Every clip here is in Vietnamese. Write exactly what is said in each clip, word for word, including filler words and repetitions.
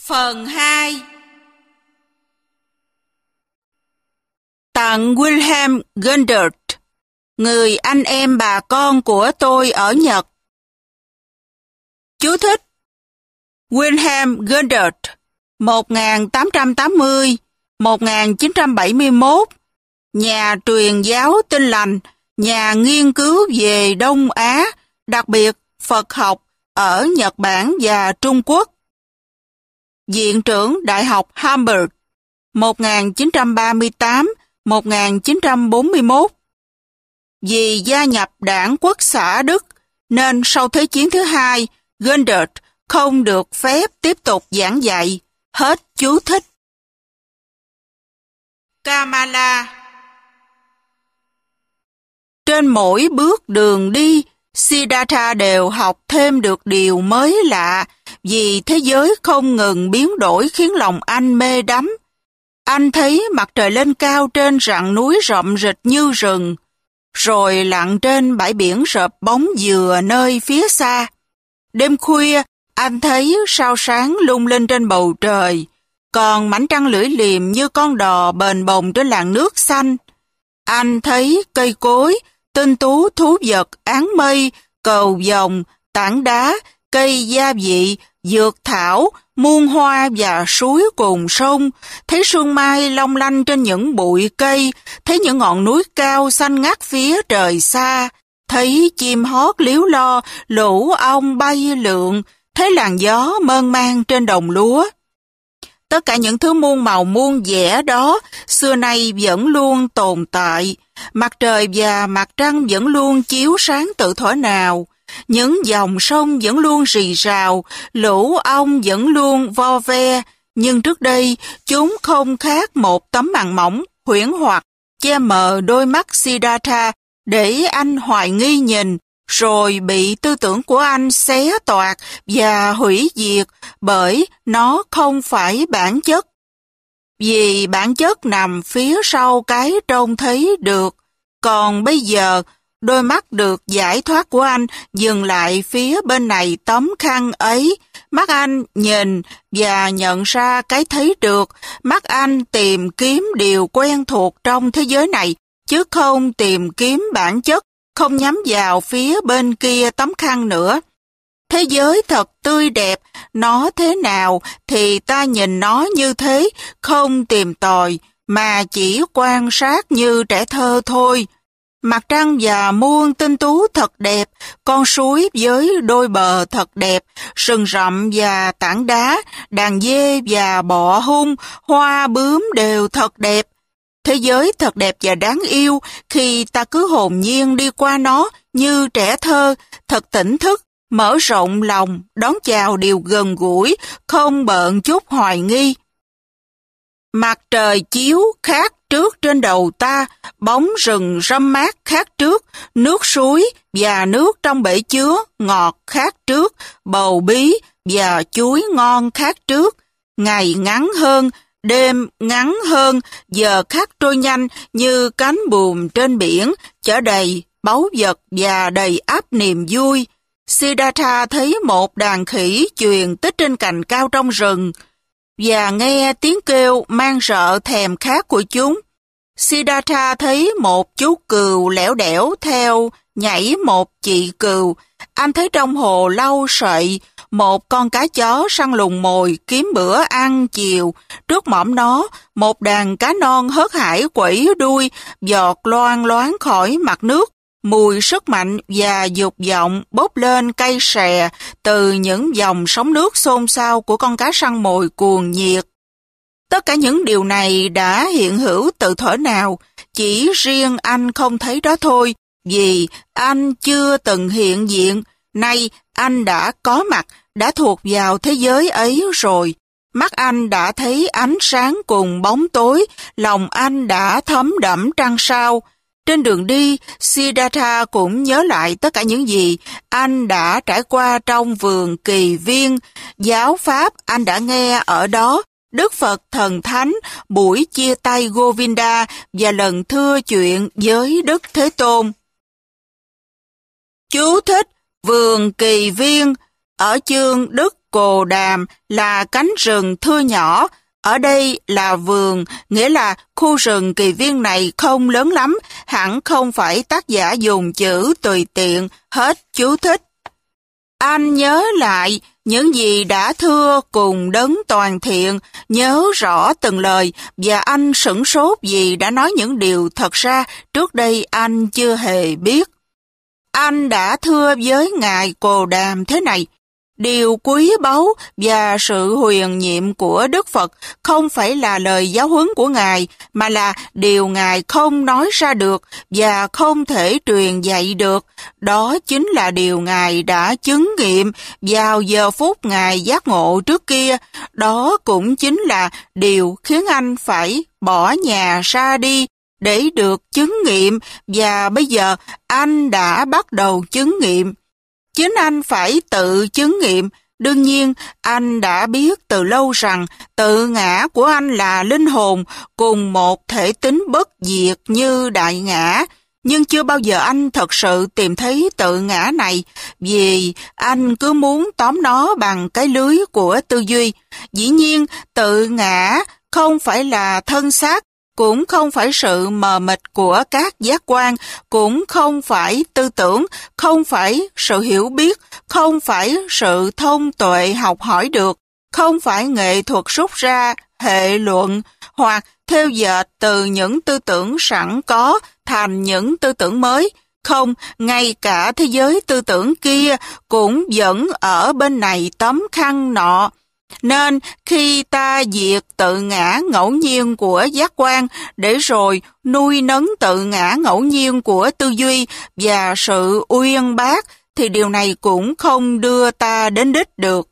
Phần hai. Tặng Wilhelm Gundert, người anh em bà con của tôi ở Nhật. Chú thích: Wilhelm Gundert, một nghìn tám trăm tám mươi đến một nghìn chín trăm bảy mươi mốt, nhà truyền giáo Tin Lành, nhà nghiên cứu về Đông Á, đặc biệt Phật học ở Nhật Bản và Trung Quốc. Viện trưởng Đại học Hamburg, một nghìn chín trăm ba mươi tám đến một nghìn chín trăm bốn mươi mốt. Vì gia nhập Đảng Quốc xã Đức, nên sau Thế chiến thứ hai, Gundert không được phép tiếp tục giảng dạy. Hết chú thích. Kamala. Trên mỗi bước đường đi, Siddhartha đều học thêm được điều mới lạ, vì thế giới không ngừng biến đổi khiến lòng anh mê đắm. Anh thấy mặt trời lên cao trên rặng núi rậm rịch như rừng, rồi lặn trên bãi biển rợp bóng dừa nơi phía xa. Đêm khuya, anh thấy sao sáng lung linh trên bầu trời, còn mảnh trăng lưỡi liềm như con đò bềnh bồng trên làn nước xanh. Anh thấy cây cối, tinh tú thú vật, áng mây, cầu vồng, tảng đá, cây gia vị, dược thảo, muôn hoa và suối cùng sông, thấy sương mai long lanh trên những bụi cây, thấy những ngọn núi cao xanh ngắt phía trời xa, thấy chim hót líu lo, lũ ong bay lượn, thấy làn gió mơn man trên đồng lúa. Tất cả những thứ muôn màu muôn vẻ đó xưa nay vẫn luôn tồn tại. Mặt trời và mặt trăng vẫn luôn chiếu sáng tự thuở nào. Những dòng sông vẫn luôn rì rào, lũ ong vẫn luôn vo ve. Nhưng trước đây, chúng không khác một tấm màn mỏng, huyễn hoặc, che mờ đôi mắt Siddhartha để anh hoài nghi nhìn, rồi bị tư tưởng của anh xé toạc và hủy diệt bởi nó không phải bản chất. Vì bản chất nằm phía sau cái trông thấy được, còn bây giờ đôi mắt được giải thoát của anh dừng lại phía bên này tấm khăn ấy. Mắt anh nhìn và nhận ra cái thấy được, mắt anh tìm kiếm điều quen thuộc trong thế giới này, chứ không tìm kiếm bản chất, không nhắm vào phía bên kia tấm khăn nữa. Thế giới thật tươi đẹp, nó thế nào thì ta nhìn nó như thế, không tìm tòi, mà chỉ quan sát như trẻ thơ thôi. Mặt trăng và muôn tinh tú thật đẹp, con suối với đôi bờ thật đẹp, rừng rậm và tảng đá, đàn dê và bọ hung, hoa bướm đều thật đẹp. Thế giới thật đẹp và đáng yêu khi ta cứ hồn nhiên đi qua nó như trẻ thơ, thật tỉnh thức, mở rộng lòng, đón chào điều gần gũi, không bợn chút hoài nghi. Mặt trời chiếu khác trước trên đầu ta, bóng rừng râm mát khác trước, nước suối và nước trong bể chứa ngọt khác trước, bầu bí và chuối ngon khác trước. Ngày ngắn hơn, đêm ngắn hơn, giờ khắc trôi nhanh như cánh buồm trên biển, chở đầy báu vật và đầy ắp niềm vui. Siddhartha thấy một đàn khỉ chuyền tích trên cành cao trong rừng, và nghe tiếng kêu mang rợ thèm khát của chúng. Siddhartha thấy một chú cừu lẻo đẻo theo nhảy một chị cừu. Anh thấy trong hồ lau sậy một con cá chó săn lùng mồi kiếm bữa ăn chiều. Trước mỏm nó, một đàn cá non hớt hải quẩy đuôi, giọt loang loáng khỏi mặt nước. Mùi sức mạnh và dục vọng bốc lên cay xè từ những dòng sóng nước xôn xao của con cá săn mồi cuồng nhiệt. Tất cả những điều này đã hiện hữu từ thuở nào, chỉ riêng anh không thấy đó thôi, vì anh chưa từng hiện diện. Nay anh đã có mặt, đã thuộc vào thế giới ấy rồi. Mắt anh đã thấy ánh sáng cùng bóng tối, lòng anh đã thấm đẫm trăng sao. Trên đường đi, Siddhartha cũng nhớ lại tất cả những gì anh đã trải qua trong vườn Kỳ Viên, giáo pháp anh đã nghe ở đó, Đức Phật Thần Thánh, buổi chia tay Govinda và lần thưa chuyện với Đức Thế Tôn. Chú thích: Vườn Kỳ Viên ở chương Đức Cồ Đàm là cánh rừng thưa nhỏ, ở đây là vườn, nghĩa là khu rừng kỳ viên này không lớn lắm, hẳn không phải tác giả dùng chữ tùy tiện, hết chú thích. Anh nhớ lại những gì đã thưa cùng đấng toàn thiện, nhớ rõ từng lời, và anh sửng sốt vì đã nói những điều thật ra trước đây anh chưa hề biết. Anh đã thưa với Ngài Cồ Đàm thế này: điều quý báu và sự huyền nhiệm của Đức Phật không phải là lời giáo huấn của Ngài, mà là điều Ngài không nói ra được và không thể truyền dạy được. Đó chính là điều Ngài đã chứng nghiệm vào giờ phút Ngài giác ngộ trước kia. Đó cũng chính là điều khiến anh phải bỏ nhà ra đi để được chứng nghiệm, và bây giờ anh đã bắt đầu chứng nghiệm. Chính anh phải tự chứng nghiệm. Đương nhiên, anh đã biết từ lâu rằng tự ngã của anh là linh hồn cùng một thể tính bất diệt như đại ngã. Nhưng chưa bao giờ anh thật sự tìm thấy tự ngã này, vì anh cứ muốn tóm nó bằng cái lưới của tư duy. Dĩ nhiên, tự ngã không phải là thân xác, cũng không phải sự mờ mịt của các giác quan, cũng không phải tư tưởng, không phải sự hiểu biết, không phải sự thông tuệ học hỏi được, không phải nghệ thuật rút ra hệ luận hoặc theo dệt từ những tư tưởng sẵn có thành những tư tưởng mới. Không, ngay cả thế giới tư tưởng kia cũng vẫn ở bên này tấm khăn nọ. Nên khi ta diệt tự ngã ngẫu nhiên của giác quan để rồi nuôi nấng tự ngã ngẫu nhiên của tư duy và sự uyên bác, thì điều này cũng không đưa ta đến đích được.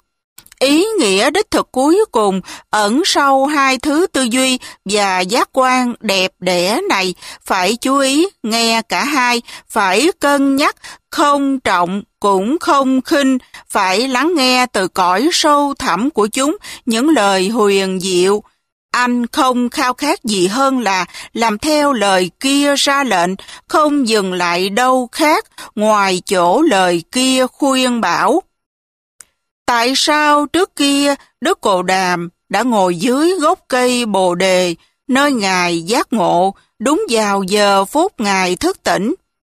Ý nghĩa đích thực cuối cùng ẩn sau hai thứ tư duy và giác quan đẹp đẽ này. Phải chú ý nghe cả hai, phải cân nhắc, không trọng cũng không khinh, phải lắng nghe từ cõi sâu thẳm của chúng những lời huyền diệu. Anh không khao khát gì hơn là làm theo lời kia ra lệnh, không dừng lại đâu khác ngoài chỗ lời kia khuyên bảo. Tại sao trước kia Đức Cồ Đàm đã ngồi dưới gốc cây Bồ Đề, nơi Ngài giác ngộ, đúng vào giờ phút Ngài thức tỉnh?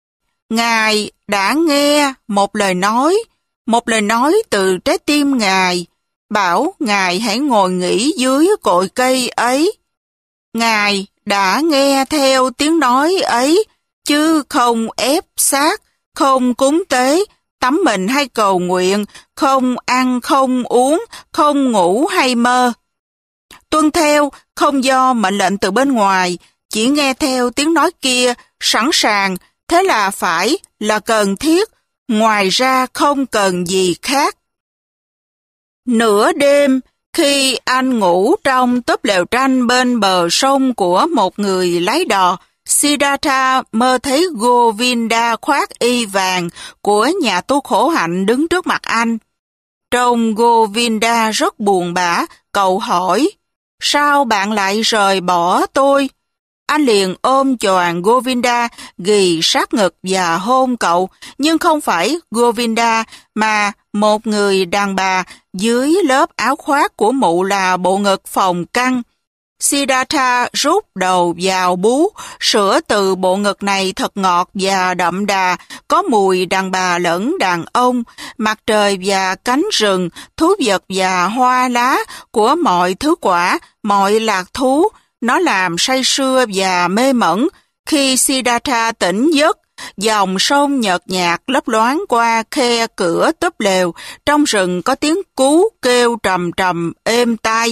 Ngài đã nghe một lời nói, một lời nói từ trái tim Ngài, bảo Ngài hãy ngồi nghỉ dưới cội cây ấy. Ngài đã nghe theo tiếng nói ấy, chứ không ép sát, không cúng tế, tắm mình hay cầu nguyện, không ăn không uống, không ngủ hay mơ. Tuân theo không do mệnh lệnh từ bên ngoài, chỉ nghe theo tiếng nói kia, sẵn sàng, thế là phải, là cần thiết, ngoài ra không cần gì khác. Nửa đêm, khi anh ngủ trong túp lều tranh bên bờ sông của một người lái đò, Siddhartha mơ thấy Govinda khoác y vàng của nhà tu khổ hạnh đứng trước mặt anh. Trông Govinda rất buồn bã, cậu hỏi, sao bạn lại rời bỏ tôi? Anh liền ôm choàng Govinda, ghì sát ngực và hôn cậu, nhưng không phải Govinda mà một người đàn bà dưới lớp áo khoác của mụ là bộ ngực phồng căng. Siddhartha rút đầu vào bú, sữa từ bộ ngực này thật ngọt và đậm đà, có mùi đàn bà lẫn đàn ông, mặt trời và cánh rừng, thú vật và hoa lá của mọi thứ quả, mọi lạc thú. Nó làm say sưa và mê mẩn. Khi Siddhartha tỉnh giấc, dòng sông nhợt nhạt lấp loáng qua khe cửa túp lều, trong rừng có tiếng cú kêu trầm trầm êm tai.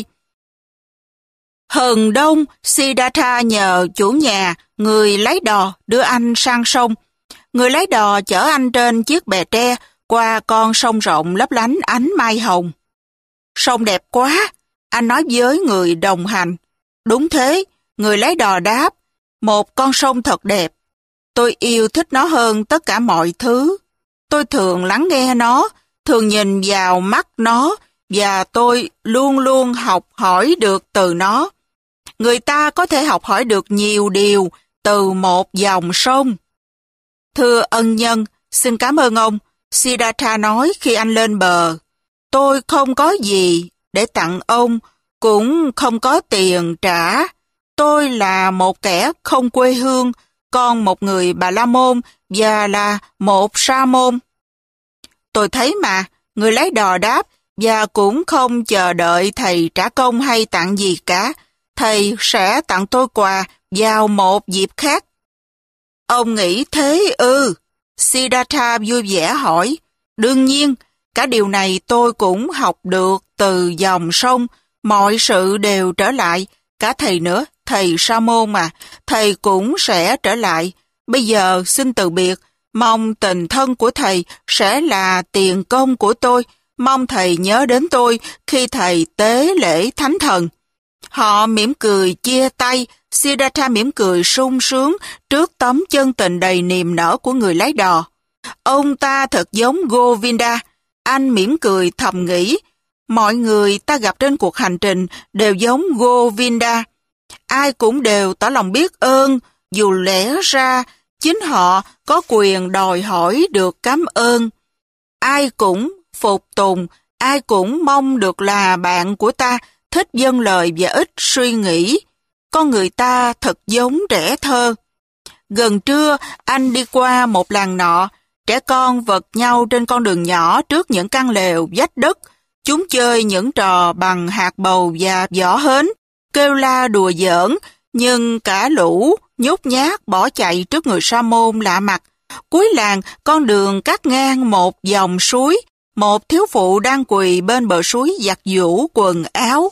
Hừng đông, Siddhartha nhờ chủ nhà, người lái đò, đưa anh sang sông. Người lái đò chở anh trên chiếc bè tre qua con sông rộng lấp lánh ánh mai hồng. Sông đẹp quá, anh nói với người đồng hành. Đúng thế, người lái đò đáp, một con sông thật đẹp. Tôi yêu thích nó hơn tất cả mọi thứ. Tôi thường lắng nghe nó, thường nhìn vào mắt nó, và tôi luôn luôn học hỏi được từ nó. Người ta có thể học hỏi được nhiều điều từ một dòng sông. Thưa ân nhân, xin cảm ơn ông, Siddhartha nói khi anh lên bờ. tôi không có gì để tặng ông, cũng không có tiền trả. Tôi là một kẻ không quê hương, con một người Bà La Môn và là một sa môn. Tôi thấy mà, người lái đò đáp, và cũng không chờ đợi thầy trả công hay tặng gì cả. Thầy sẽ tặng tôi quà vào một dịp khác. Ông nghĩ thế ư? Siddhartha vui vẻ hỏi. Đương nhiên, cả điều này tôi cũng học được từ dòng sông. Mọi sự đều trở lại. Cả thầy nữa, thầy sa môn mà. Thầy cũng sẽ trở lại. Bây giờ xin từ biệt. Mong tình thân của thầy sẽ là tiền công của tôi. Mong thầy nhớ đến tôi khi thầy tế lễ thánh thần. Họ mỉm cười chia tay. Siddhartha mỉm cười sung sướng trước tấm chân tình đầy niềm nở của người lái đò. Ông ta thật giống Govinda. Anh mỉm cười thầm nghĩ. Mọi người ta gặp trên cuộc hành trình đều giống Govinda. Ai cũng đều tỏ lòng biết ơn, dù lẽ ra chính họ có quyền đòi hỏi được cảm ơn. Ai cũng phục tùng, ai cũng mong được là bạn của ta, thích dâng lời và ít suy nghĩ. Con người ta thật giống trẻ thơ. Gần trưa, anh đi qua một làng nọ, trẻ con vật nhau trên con đường nhỏ trước những căn lều vách đất. Chúng chơi những trò bằng hạt bầu và vỏ hến, kêu la đùa giỡn, nhưng cả lũ nhút nhát bỏ chạy trước người sa môn lạ mặt. Cuối làng, con đường cắt ngang một dòng suối, một thiếu phụ đang quỳ bên bờ suối giặt giũ quần áo.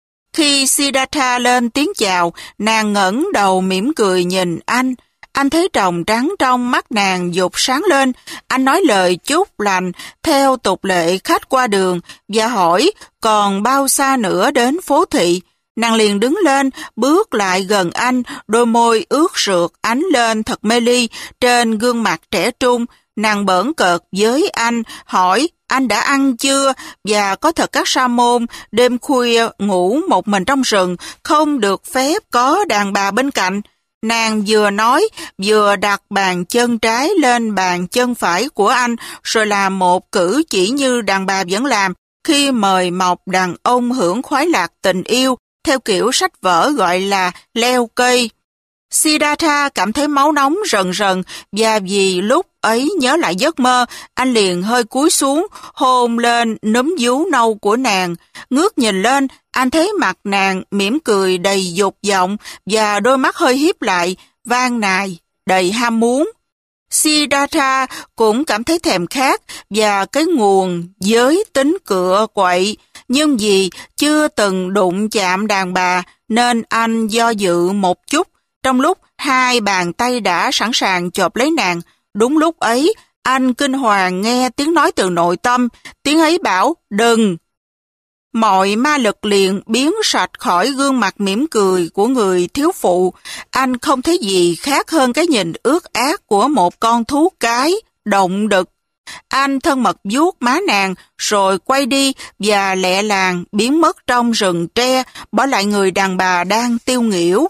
Khi Siddhartha lên tiếng chào, nàng ngẩng đầu mỉm cười nhìn anh. Anh thấy tròng trắng trong mắt nàng dục sáng lên. Anh nói lời chúc lành theo tục lệ khách qua đường và hỏi còn bao xa nữa đến phố thị. Nàng liền đứng lên, bước lại gần anh, đôi môi ướt rượt ánh lên thật mê ly trên gương mặt trẻ trung. Nàng bỡn cợt với anh, hỏi anh đã ăn chưa, và có thật các sa môn đêm khuya ngủ một mình trong rừng, không được phép có đàn bà bên cạnh. Nàng vừa nói, vừa đặt bàn chân trái lên bàn chân phải của anh, rồi làm một cử chỉ như đàn bà vẫn làm khi mời mọc đàn ông hưởng khoái lạc tình yêu, theo kiểu sách vở gọi là leo cây. Siddhartha cảm thấy máu nóng rần rần, và vì lúc ấy nhớ lại giấc mơ, anh liền hơi cúi xuống, hôn lên núm vú nâu của nàng. Ngước nhìn lên, anh thấy mặt nàng mỉm cười đầy dục vọng và đôi mắt hơi híp lại, van nài, đầy ham muốn. Siddhartha cũng cảm thấy thèm khát và cái nguồn giới tính cựa quậy, nhưng vì chưa từng đụng chạm đàn bà nên anh do dự một chút. Trong lúc hai bàn tay đã sẵn sàng chộp lấy nàng, đúng lúc ấy anh kinh hoàng nghe tiếng nói từ nội tâm, tiếng ấy bảo đừng. Mọi ma lực liền biến sạch khỏi gương mặt mỉm cười của người thiếu phụ. Anh không thấy gì khác hơn cái nhìn ướt át của một con thú cái, động đực. Anh thân mật vuốt má nàng, rồi quay đi và lẹ làng biến mất trong rừng tre, bỏ lại người đàn bà đang tiêu nghỉu.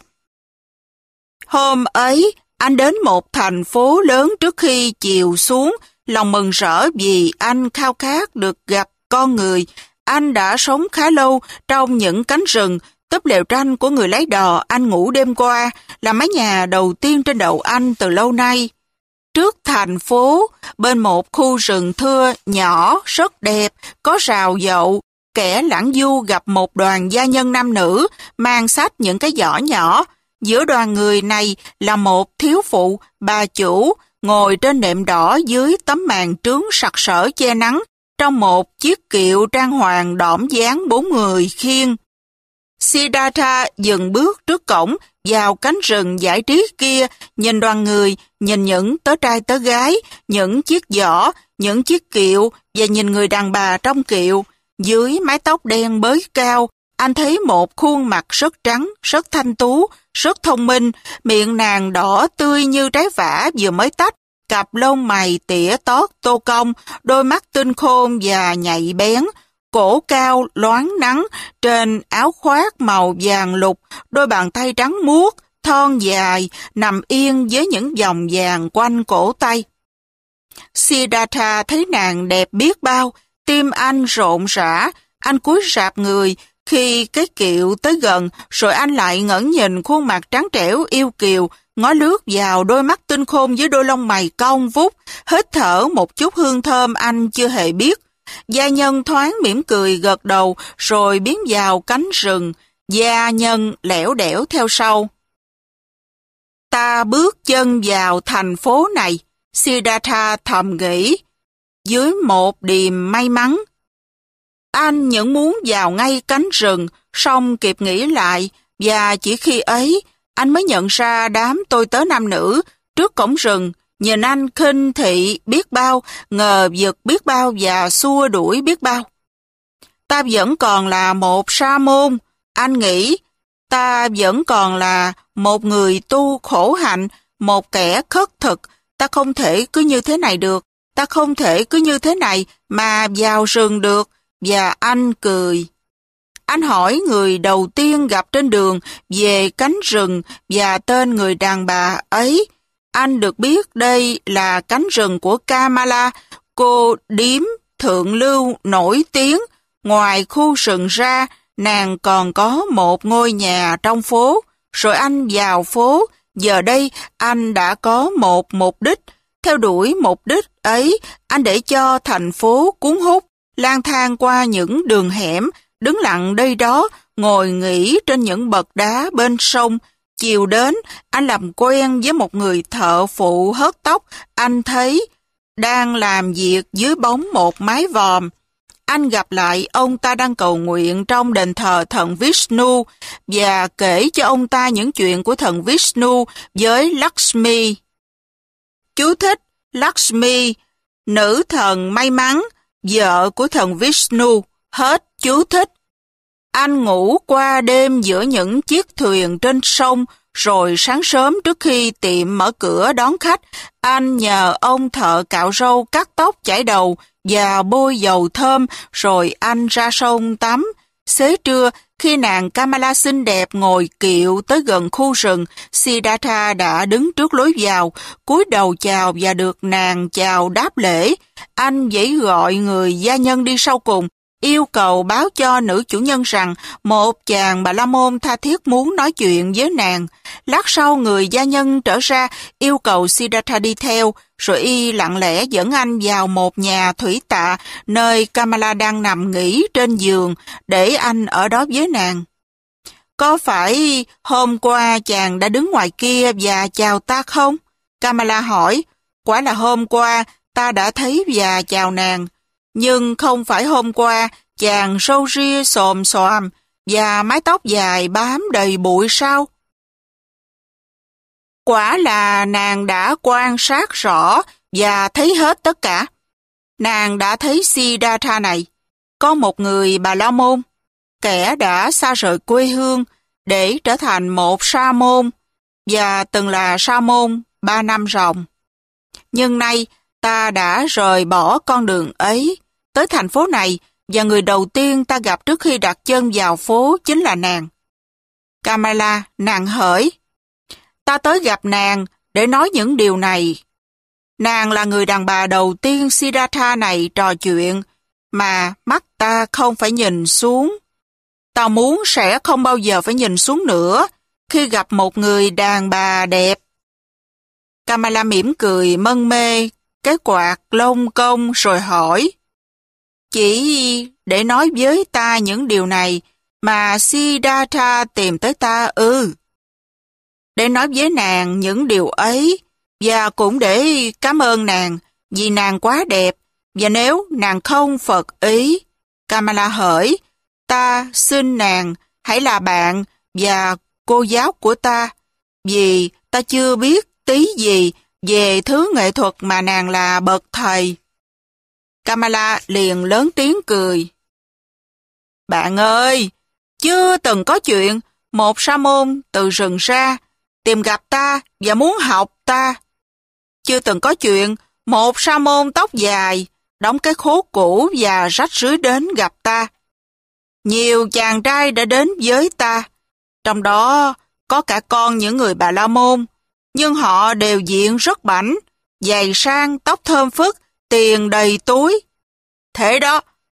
Hôm ấy, anh đến một thành phố lớn trước khi chiều xuống, lòng mừng rỡ vì anh khao khát được gặp con người. Anh đã sống khá lâu trong những cánh rừng, túp lều tranh của người lái đò anh ngủ đêm qua là mái nhà đầu tiên trên đầu anh từ lâu nay. Trước thành phố, bên một khu rừng thưa nhỏ, rất đẹp, có rào dậu, kẻ lãng du gặp một đoàn gia nhân nam nữ mang xách những cái giỏ nhỏ. Giữa đoàn người này là một thiếu phụ, bà chủ, ngồi trên nệm đỏ dưới tấm màn trướng sặc sỡ che nắng, trong một chiếc kiệu trang hoàng đỏm dáng bốn người khiêng. Siddhartha dừng bước trước cổng, vào cánh rừng giải trí kia, nhìn đoàn người, nhìn những tớ trai tớ gái, những chiếc giỏ, những chiếc kiệu, và nhìn người đàn bà trong kiệu. Dưới mái tóc đen bới cao, anh thấy một khuôn mặt rất trắng, rất thanh tú, rất thông minh, miệng nàng đỏ tươi như trái vả vừa mới tách, cặp lông mày tỉa tót tô cong, đôi mắt tinh khôn và nhạy bén, cổ cao loáng nắng, trên áo khoác màu vàng lục, đôi bàn tay trắng muốt, thon dài, nằm yên với những vòng vàng quanh cổ tay. Siddhartha thấy nàng đẹp biết bao, Tim anh rộn rã, anh cúi rạp người khi cái kiệu tới gần, rồi anh lại ngẩng nhìn khuôn mặt trắng trẻo yêu kiều, ngó lướt vào đôi mắt tinh khôn với đôi lông mày cong vút, hít thở một chút hương thơm anh chưa hề biết. Gia nhân thoáng mỉm cười gật đầu rồi biến vào cánh rừng, gia nhân lẻo đẻo theo sau. Ta bước chân vào thành phố này, Siddhartha thầm nghĩ, dưới một điềm may mắn. Anh những muốn vào ngay cánh rừng, song kịp nghĩ lại, và chỉ khi ấy, anh mới nhận ra đám tôi tớ nam nữ trước cổng rừng, nhìn anh khinh thị biết bao, ngờ vực biết bao và xua đuổi biết bao. Ta vẫn còn là một sa môn, anh nghĩ, ta vẫn còn là một người tu khổ hạnh, một kẻ khất thực, ta không thể cứ như thế này được, ta không thể cứ như thế này mà vào rừng được, và anh cười. Anh hỏi người đầu tiên gặp trên đường về cánh rừng và tên người đàn bà ấy. Anh được biết đây là cánh rừng của Kamala, cô điếm thượng lưu nổi tiếng. Ngoài khu rừng ra, nàng còn có một ngôi nhà trong phố. Rồi anh vào phố, giờ đây anh đã có một mục đích. Theo đuổi mục đích ấy, anh để cho thành phố cuốn hút, lang thang qua những đường hẻm, đứng lặng đây đó, ngồi nghỉ trên những bậc đá bên sông. Chiều đến, anh làm quen với một người thợ phụ hớt tóc, anh thấy đang làm việc dưới bóng một mái vòm. Anh gặp lại ông ta đang cầu nguyện trong đền thờ thần Vishnu và kể cho ông ta những chuyện của thần Vishnu với Lakshmi. Chú thích: Lakshmi, nữ thần may mắn, vợ của thần Vishnu. Hết chú thích. Anh ngủ qua đêm giữa những chiếc thuyền trên sông, rồi sáng sớm trước khi tiệm mở cửa đón khách, anh nhờ ông thợ cạo râu cắt tóc chải đầu và bôi dầu thơm, rồi anh ra sông tắm. Xế trưa, khi nàng Kamala xinh đẹp ngồi kiệu tới gần khu rừng, Siddhartha đã đứng trước lối vào, cúi đầu chào và được nàng chào đáp lễ. Anh vẫy gọi người gia nhân đi sau cùng, yêu cầu báo cho nữ chủ nhân rằng một chàng Bà La Môn tha thiết muốn nói chuyện với nàng. Lát sau người gia nhân trở ra, yêu cầu Siddhartha đi theo, rồi y lặng lẽ dẫn anh vào một nhà thủy tạ, nơi Kamala đang nằm nghỉ trên giường, để anh ở đó với nàng. Có phải hôm qua chàng đã đứng ngoài kia và chào ta không? Kamala hỏi. Quả là hôm qua ta đã thấy và chào nàng. Nhưng không phải hôm qua chàng râu ria xồm xoàm và mái tóc dài bám đầy bụi sao? Quả là nàng đã quan sát rõ và thấy hết tất cả. Nàng đã thấy Siddhartha này, có một người Bà La Môn, kẻ đã xa rời quê hương để trở thành một sa môn, và từng là sa môn ba năm ròng. Nhưng nay ta đã rời bỏ con đường ấy, tới thành phố này, và người đầu tiên ta gặp trước khi đặt chân vào phố chính là nàng. Kamala, nàng hỡi. Ta tới gặp nàng để nói những điều này. Nàng là người đàn bà đầu tiên Siddhartha này trò chuyện, mà mắt ta không phải nhìn xuống. Ta muốn sẽ không bao giờ phải nhìn xuống nữa khi gặp một người đàn bà đẹp. Kamala mỉm cười mân mê cái quạt lông công rồi hỏi. Chỉ để nói với ta những điều này mà Siddhartha tìm tới ta ư? Để nói với nàng những điều ấy, và cũng để cảm ơn nàng vì nàng quá đẹp, và nếu nàng không phật ý. Kamala hỡi, ta xin nàng hãy là bạn và cô giáo của ta, vì ta chưa biết tí gì về thứ nghệ thuật mà nàng là bậc thầy. Kamala liền lớn tiếng cười. Bạn ơi, chưa từng có chuyện một sa môn từ rừng ra tìm gặp ta và muốn học ta. Chưa từng có chuyện một sa môn tóc dài, đóng cái khố cũ và rách rưới đến gặp ta. Nhiều chàng trai đã đến với ta, trong đó có cả con những người Bà La Môn, nhưng họ đều diện rất bảnh, giày sang, tóc thơm phức, tiền đầy túi. Thế đó,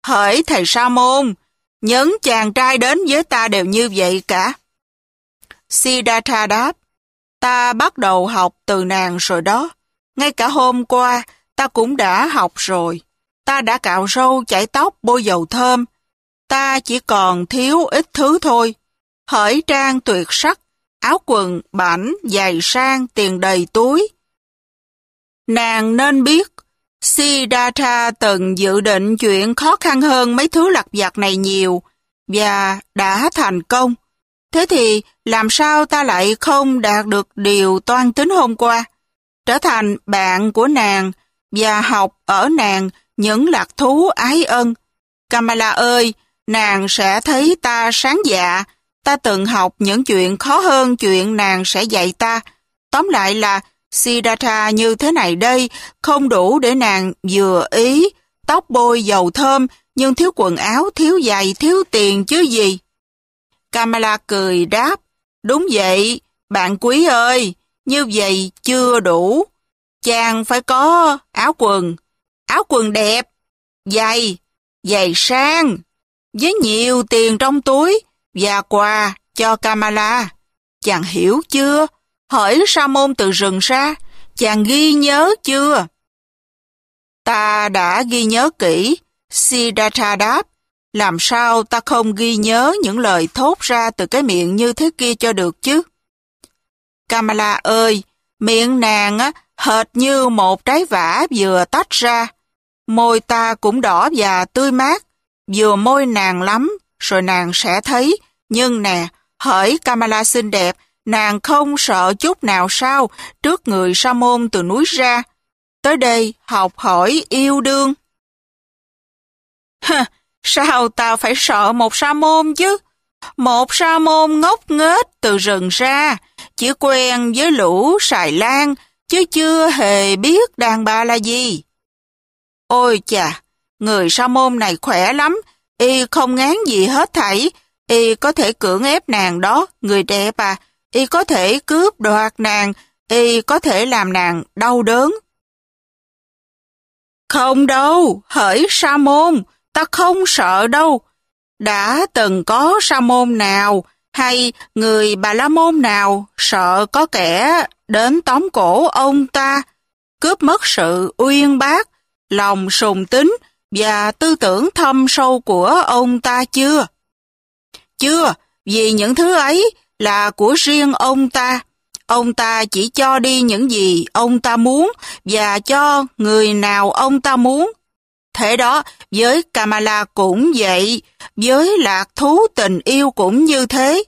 Hỡi thầy sa môn, những chàng trai đến với ta đều như vậy cả. Siddhartha đáp, ta bắt đầu học từ nàng rồi đó. Ngay cả hôm qua, ta cũng đã học rồi. Ta đã cạo râu, chải tóc, bôi dầu thơm. Ta chỉ còn thiếu ít thứ thôi. Hỡi trang tuyệt sắc, áo quần, bảnh, giày sang, tiền đầy túi. Nàng nên biết, Siddhartha từng dự định chuyện khó khăn hơn mấy thứ lặt vặt này nhiều, và đã thành công. Thế thì làm sao ta lại không đạt được điều toan tính hôm qua? Trở thành bạn của nàng và học ở nàng những lạc thú ái ân. Kamala ơi, nàng sẽ thấy ta sáng dạ. Ta từng học những chuyện khó hơn chuyện nàng sẽ dạy ta. Tóm lại là Siddhartha như thế này đây, không đủ để nàng vừa ý, tóc bôi dầu thơm, nhưng thiếu quần áo, thiếu giày, thiếu tiền chứ gì. Kamala cười đáp, đúng vậy, bạn quý ơi, như vậy chưa đủ. Chàng phải có áo quần, áo quần đẹp, giày, giày sang, với nhiều tiền trong túi, và quà cho Kamala. Chàng hiểu chưa? Hỡi sa môn từ rừng ra, chàng ghi nhớ chưa? Ta đã ghi nhớ kỹ, Siddhartha đáp. Làm sao ta không ghi nhớ những lời thốt ra từ cái miệng như thế kia cho được chứ? Kamala ơi, miệng nàng á, hệt như một trái vả vừa tách ra. Môi ta cũng đỏ và tươi mát, vừa môi nàng lắm, rồi nàng sẽ thấy. Nhưng nè, hỡi Kamala xinh đẹp, nàng không sợ chút nào sao trước người sa môn từ núi ra. Tới đây học hỏi yêu đương. Hả, sao ta phải sợ một sa môn chứ? Một sa môn ngốc nghếch từ rừng ra, chỉ quen với lũ xài lan, chứ chưa hề biết đàn bà là gì. Ôi chà, người sa môn này khỏe lắm, y không ngán gì hết thảy, y có thể cưỡng ép nàng đó, người đẹp à, y có thể cướp đoạt nàng, y có thể làm nàng đau đớn. Không đâu, hỡi sa môn, ta không sợ đâu. Đã từng có sa môn nào hay người Bà La Môn nào sợ có kẻ đến tóm cổ ông ta, cướp mất sự uyên bác, lòng sùng tín và tư tưởng thâm sâu của ông ta chưa? Chưa, vì những thứ ấy là của riêng ông ta. Ông ta chỉ cho đi những gì ông ta muốn và cho người nào ông ta muốn. Thế đó, với Kamala cũng vậy, với lạc thú tình yêu cũng như thế.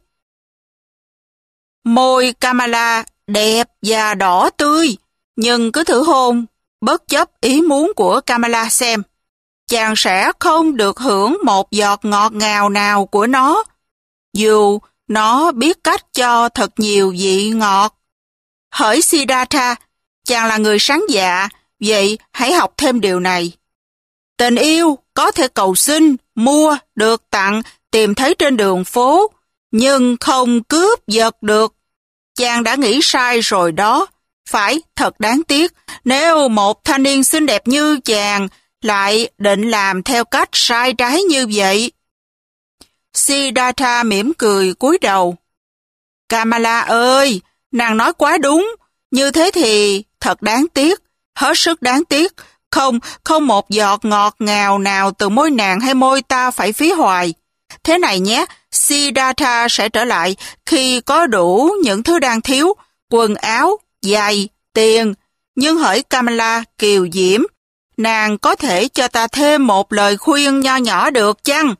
Môi Kamala đẹp và đỏ tươi, nhưng cứ thử hôn, bất chấp ý muốn của Kamala xem. Chàng sẽ không được hưởng một giọt ngọt ngào nào của nó, dù nó biết cách cho thật nhiều vị ngọt. Hỡi Siddhartha, chàng là người sáng dạ, vậy hãy học thêm điều này. Tình yêu có thể cầu xin, mua, được tặng, tìm thấy trên đường phố, nhưng không cướp giật được. Chàng đã nghĩ sai rồi đó. Phải, thật đáng tiếc, nếu một thanh niên xinh đẹp như chàng lại định làm theo cách sai trái như vậy. Siddhartha mỉm cười cúi đầu. Kamala ơi, nàng nói quá đúng, như thế thì thật đáng tiếc, hết sức đáng tiếc. Không, không một giọt ngọt ngào nào từ môi nàng hay môi ta phải phí hoài. Thế này nhé, Siddhartha sẽ trở lại khi có đủ những thứ đang thiếu, quần áo, giày, tiền. Nhưng hỡi Kamala kiều diễm, nàng có thể cho ta thêm một lời khuyên nho nhỏ được chăng?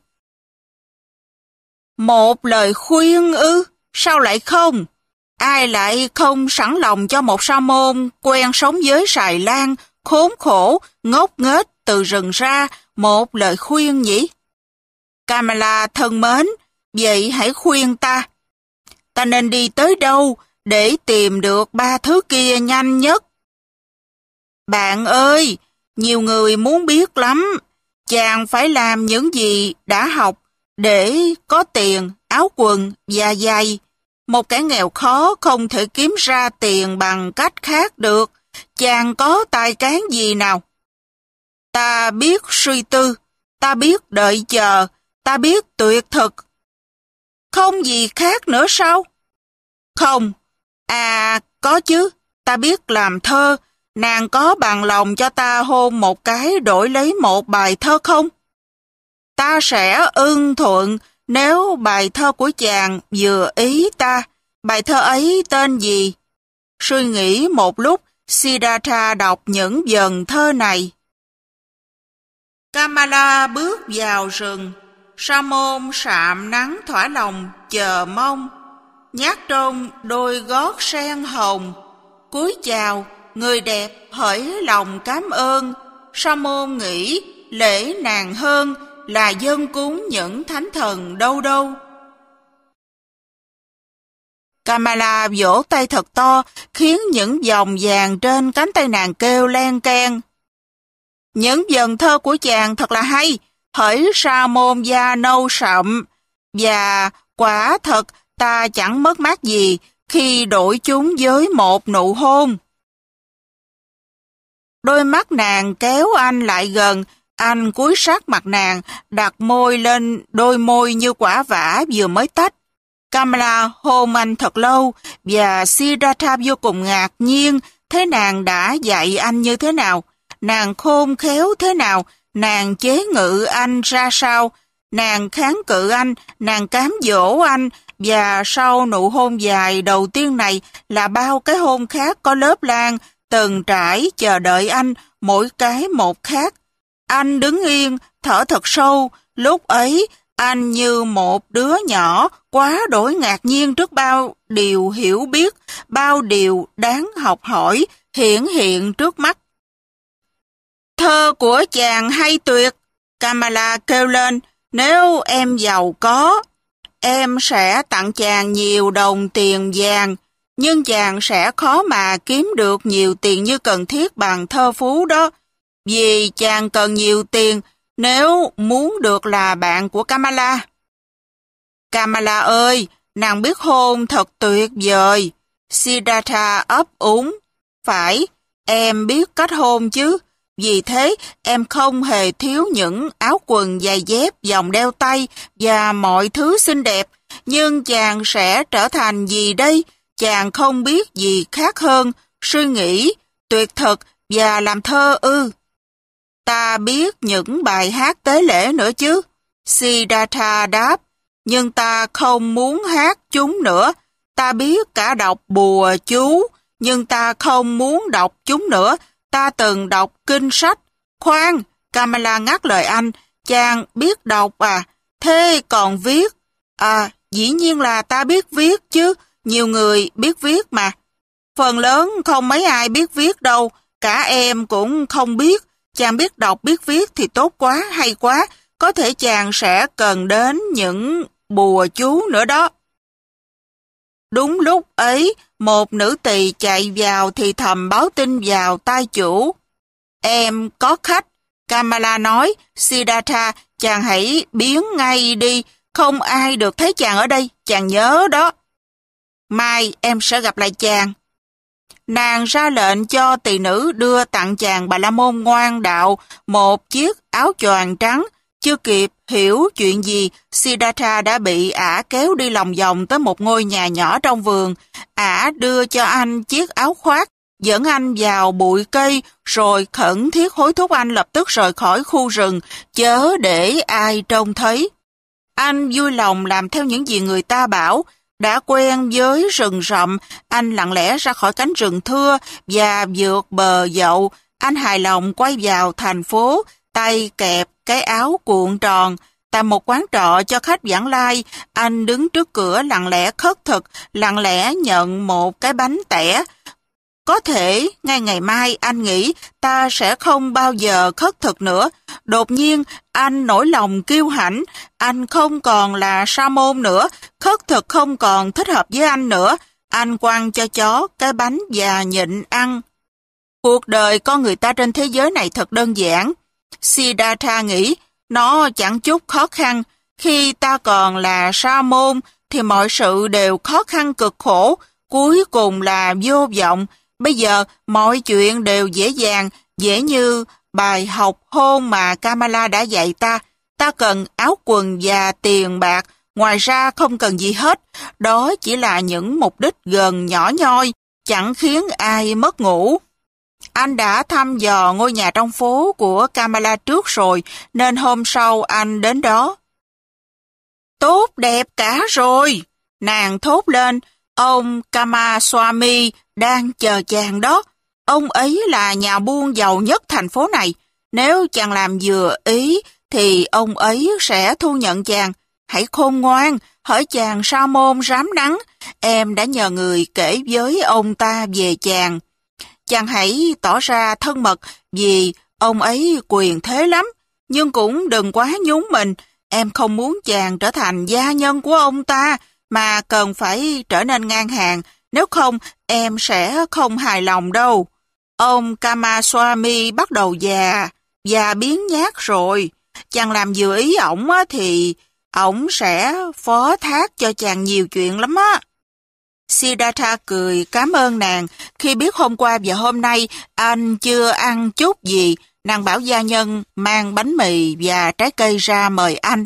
Một lời khuyên ư? Sao lại không? Ai lại không sẵn lòng cho một sa môn quen sống với xài lan, khốn khổ, ngốc nghếch từ rừng ra một lời khuyên nhỉ? Kamala thân mến, vậy hãy khuyên ta. Ta nên đi tới đâu để tìm được ba thứ kia nhanh nhất? Bạn ơi, nhiều người muốn biết lắm. Chàng phải làm những gì đã học để có tiền, áo quần và giày. Một kẻ nghèo khó không thể kiếm ra tiền bằng cách khác được. Chàng có tài cán gì nào? Ta biết suy tư, Ta biết đợi chờ, ta biết tuyệt thực. Không gì khác nữa sao? Không. À, có chứ, ta biết làm thơ. Nàng có bằng lòng cho ta hôn một cái đổi lấy một bài thơ không? Ta sẽ ưng thuận nếu bài thơ của chàng vừa ý ta. Bài thơ ấy tên gì? Suy nghĩ một lúc, Siddhartha đọc những dần thơ này. Kamala bước vào rừng, sa môn sạm nắng thỏa lòng chờ mong. Nhát trong đôi gót sen hồng, cúi chào, người đẹp hỡi lòng cảm ơn. Sa môn nghĩ lễ nàng hơn là dâng cúng những thánh thần đâu đâu. Kamala vỗ tay thật to, khiến những vòng vàng trên cánh tay nàng kêu len keng. Những dần thơ của chàng thật là hay, hỡi sa môn da nâu sậm, và quả thật ta chẳng mất mát gì khi đổi chúng với một nụ hôn. Đôi mắt nàng kéo anh lại gần, anh cúi sát mặt nàng, đặt môi lên đôi môi như quả vả vừa mới tách. Kamala hôn anh thật lâu, và Siddhartha vô cùng ngạc nhiên thấy nàng đã dạy anh như thế nào, nàng khôn khéo thế nào, nàng chế ngự anh ra sao, nàng kháng cự anh, nàng cám dỗ anh, và sau nụ hôn dài đầu tiên này là bao cái hôn khác có lớp lan, từng trải chờ đợi anh, mỗi cái một khác. Anh đứng yên, thở thật sâu, lúc ấy anh như một đứa nhỏ quá đổi ngạc nhiên trước bao điều hiểu biết, bao điều đáng học hỏi hiển hiện trước mắt. Thơ của chàng hay tuyệt, Kamala kêu lên, nếu em giàu có, em sẽ tặng chàng nhiều đồng tiền vàng, nhưng chàng sẽ khó mà kiếm được nhiều tiền như cần thiết bằng thơ phú đó, vì chàng cần nhiều tiền nếu muốn được là bạn của Kamala. Kamala ơi, nàng biết hôn thật tuyệt vời. Siddhartha ấp úng. Phải, em biết cách hôn chứ. Vì thế, em không hề thiếu những áo quần, giày dép, vòng đeo tay và mọi thứ xinh đẹp. Nhưng chàng sẽ trở thành gì đây? Chàng không biết gì khác hơn suy nghĩ, tuyệt thực và làm thơ ư. Ta biết những bài hát tế lễ nữa chứ. Siddhartha đáp, nhưng ta không muốn hát chúng nữa. Ta biết cả đọc bùa chú, nhưng ta không muốn đọc chúng nữa. Ta từng đọc kinh sách. Khoan, Kamala ngắt lời anh, chàng biết đọc à? Thế còn viết? À, dĩ nhiên là ta biết viết chứ, nhiều người biết viết mà. Phần lớn không mấy ai biết viết đâu, cả em cũng không biết. Chàng biết đọc biết viết thì tốt quá, hay quá, có thể chàng sẽ cần đến những bùa chú nữa đó. Đúng lúc ấy, một nữ tỳ chạy vào thì thầm báo tin vào tai chủ. Em có khách, Kamala nói, Siddhartha, chàng hãy biến ngay đi, không ai được thấy chàng ở đây, chàng nhớ đó. Mai em sẽ gặp lại chàng. Nàng ra lệnh cho tỳ nữ đưa tặng chàng Bà La Môn ngoan đạo một chiếc áo choàng trắng. Chưa kịp hiểu chuyện gì, Siddhartha đã bị ả kéo đi lòng vòng tới một ngôi nhà nhỏ trong vườn. Ả đưa cho anh chiếc áo khoác, dẫn anh vào bụi cây, rồi khẩn thiết hối thúc anh lập tức rời khỏi khu rừng, chớ để ai trông thấy. Anh vui lòng làm theo những gì người ta bảo. Đã quen với rừng rậm, anh lặng lẽ ra khỏi cánh rừng thưa và vượt bờ dậu. Anh hài lòng quay vào thành phố, tay kẹp cái áo cuộn tròn. Tại một quán trọ cho khách vãng lai, anh đứng trước cửa lặng lẽ khất thực, lặng lẽ nhận một cái bánh tẻ. Có thể ngay ngày mai anh nghĩ ta sẽ không bao giờ khất thực nữa. Đột nhiên anh nổi lòng kiêu hãnh, anh không còn là sa môn nữa, khất thực không còn thích hợp với anh nữa. Anh quăng cho chó cái bánh và nhịn ăn. Cuộc đời con người ta trên thế giới này thật đơn giản. Siddhartha nghĩ, nó chẳng chút khó khăn. Khi ta còn là sa môn thì mọi sự đều khó khăn cực khổ, cuối cùng là vô vọng. Bây giờ mọi chuyện đều dễ dàng, dễ như bài học hôn mà Kamala đã dạy ta. Ta cần áo quần và tiền bạc, ngoài ra không cần gì hết. Đó chỉ là những mục đích gần nhỏ nhoi, chẳng khiến ai mất ngủ. Anh đã thăm dò ngôi nhà trong phố của Kamala trước rồi, nên hôm sau anh đến đó. Tốt đẹp cả rồi, nàng thốt lên. Ông Kamaswamy đang chờ chàng đó. Ông ấy là nhà buôn giàu nhất thành phố này. Nếu chàng làm vừa ý, thì ông ấy sẽ thu nhận chàng. Hãy khôn ngoan, hỡi chàng sa môn rám nắng. Em đã nhờ người kể với ông ta về chàng. Chàng hãy tỏ ra thân mật vì ông ấy quyền thế lắm. Nhưng cũng đừng quá nhún mình. Em không muốn chàng trở thành gia nhân của ông ta, mà cần phải trở nên ngang hàng. Nếu không, em sẽ không hài lòng đâu. Ông Kamaswamy bắt đầu già, già biến nhát rồi. Chàng làm vừa ý ổng á, thì ổng sẽ phó thác cho chàng nhiều chuyện lắm á. Siddhartha cười cảm ơn nàng. Khi biết hôm qua và hôm nay anh chưa ăn chút gì, nàng bảo gia nhân mang bánh mì và trái cây ra mời anh.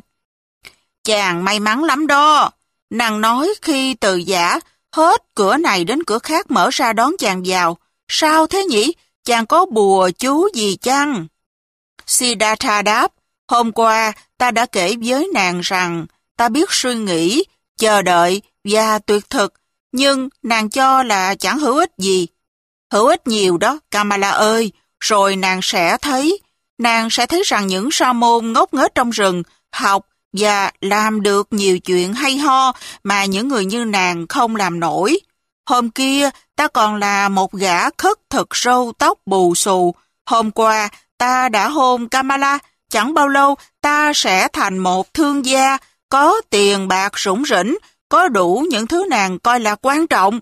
Chàng may mắn lắm đó, nàng nói khi từ giả, hết cửa này đến cửa khác mở ra đón chàng vào. Sao thế nhỉ? Chàng có bùa chú gì chăng? Siddhartha đáp, hôm qua ta đã kể với nàng rằng ta biết suy nghĩ, chờ đợi và tuyệt thực, nhưng nàng cho là chẳng hữu ích gì. Hữu ích nhiều đó, Kamala ơi, rồi nàng sẽ thấy, nàng sẽ thấy rằng những sa môn ngốc nghếch trong rừng, học và làm được nhiều chuyện hay ho mà những người như nàng không làm nổi. Hôm kia, ta còn là một gã khất thực râu tóc bù xù. Hôm qua, ta đã hôn Kamala. Chẳng bao lâu, ta sẽ thành một thương gia, có tiền bạc rủng rỉnh, có đủ những thứ nàng coi là quan trọng.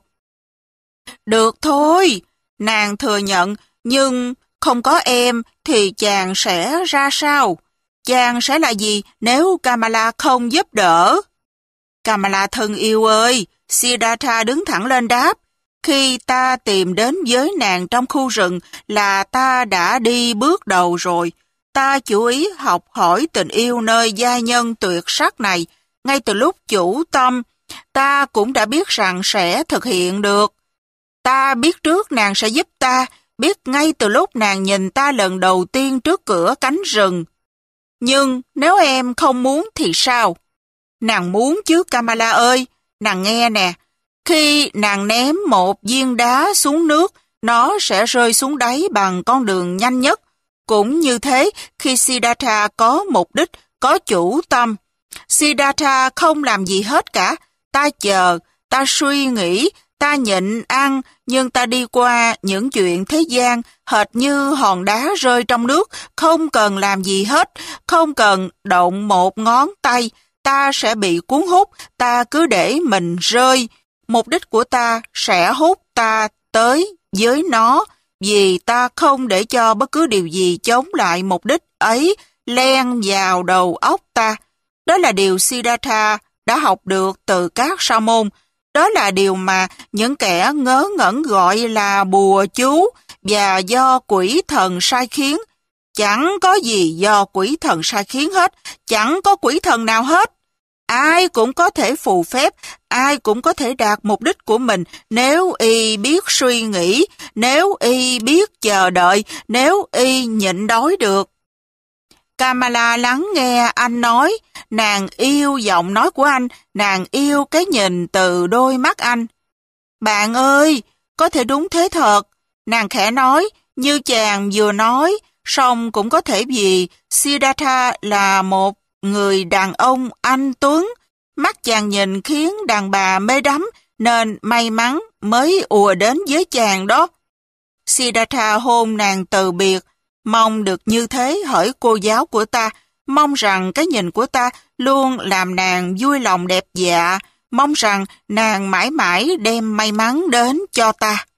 Được thôi, nàng thừa nhận, nhưng không có em thì chàng sẽ ra sao? Chàng sẽ là gì nếu Kamala không giúp đỡ? Kamala thân yêu ơi, Siddhartha đứng thẳng lên đáp, khi ta tìm đến với nàng trong khu rừng là ta đã đi bước đầu rồi. Ta chủ ý học hỏi tình yêu nơi gia nhân tuyệt sắc này. Ngay từ lúc chủ tâm, ta cũng đã biết rằng sẽ thực hiện được. Ta biết trước nàng sẽ giúp ta, biết ngay từ lúc nàng nhìn ta lần đầu tiên trước cửa cánh rừng. Nhưng nếu em không muốn thì sao? Nàng muốn chứ Kamala ơi, nàng nghe nè. Khi nàng ném một viên đá xuống nước, nó sẽ rơi xuống đáy bằng con đường nhanh nhất. Cũng như thế, khi Siddhartha có mục đích, có chủ tâm. Siddhartha không làm gì hết cả. Ta chờ, ta suy nghĩ, ta nhịn ăn, nhưng ta đi qua những chuyện thế gian hệt như hòn đá rơi trong nước, không cần làm gì hết, không cần động một ngón tay. Ta sẽ bị cuốn hút, ta cứ để mình rơi. Mục đích của ta sẽ hút ta tới với nó, vì ta không để cho bất cứ điều gì chống lại mục đích ấy len vào đầu óc ta. Đó là điều Siddhartha đã học được từ các sa môn. Đó là điều mà những kẻ ngớ ngẩn gọi là bùa chú và do quỷ thần sai khiến. Chẳng có gì do quỷ thần sai khiến hết, chẳng có quỷ thần nào hết. Ai cũng có thể phù phép, ai cũng có thể đạt mục đích của mình nếu y biết suy nghĩ, nếu y biết chờ đợi, nếu y nhịn đói được. Kamala lắng nghe anh nói, nàng yêu giọng nói của anh, nàng yêu cái nhìn từ đôi mắt anh. Bạn ơi, có thể đúng thế thật, nàng khẽ nói, như chàng vừa nói, song cũng có thể vì Siddhartha là một người đàn ông anh tuấn, mắt chàng nhìn khiến đàn bà mê đắm, nên may mắn mới ùa đến với chàng đó. Siddhartha hôn nàng từ biệt, mong được như thế hỡi cô giáo của ta, mong rằng cái nhìn của ta luôn làm nàng vui lòng đẹp dạ, mong rằng nàng mãi mãi đem may mắn đến cho ta.